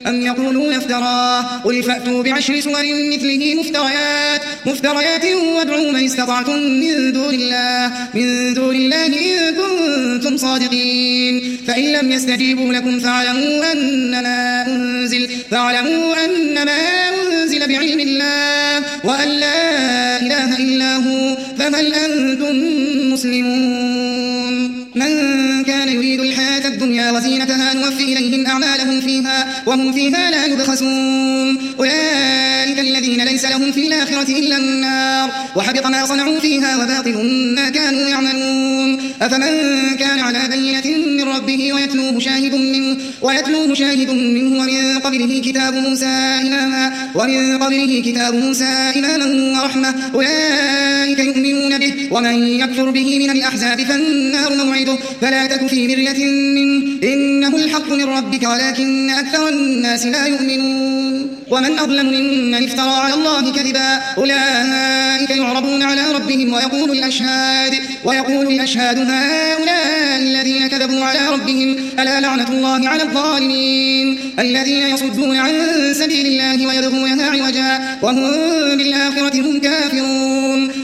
أم يقولون افتراه قل فأتوا بعشر سور مثله مفتريات وادعوا من استطعتم من دون الله إن كنتم صادقين فإن لم يستجيبوا لكم فاعلموا أنما أنزل بعلم الله وأن لا إله إلا هو فهل أنتم مسلمون من كان يريد الحياة الدنيا وزينتها نوفي إليهم أعمالهم فيها وهم فيها لا يبخسون أولئك الذين ليس لهم في الآخرة إلا النار وحبط ما صنعوا فيها وباطل ما كانوا يعملون أفمن كان على بينة من ربه ويتلوه شاهد منه ومن قبله كتاب موسى إماما ورحمة أولئك يؤمنون به ومن يكفر به من الأحزاب فالنار موعده فلا تك في مرية منه إنه الحق من ربك ولكن أكثر الناس لا يؤمنون ومن أظلم ممن افترى على الله كذبا أولئك يعرضون على ربهم ويقول الأشهاد هؤلاء الذين كذبوا على ربهم ألا لعنة الله على الظالمين الذين يصدون عن سبيل الله ويبغونها عوجا وهم بالآخرة هم كافرون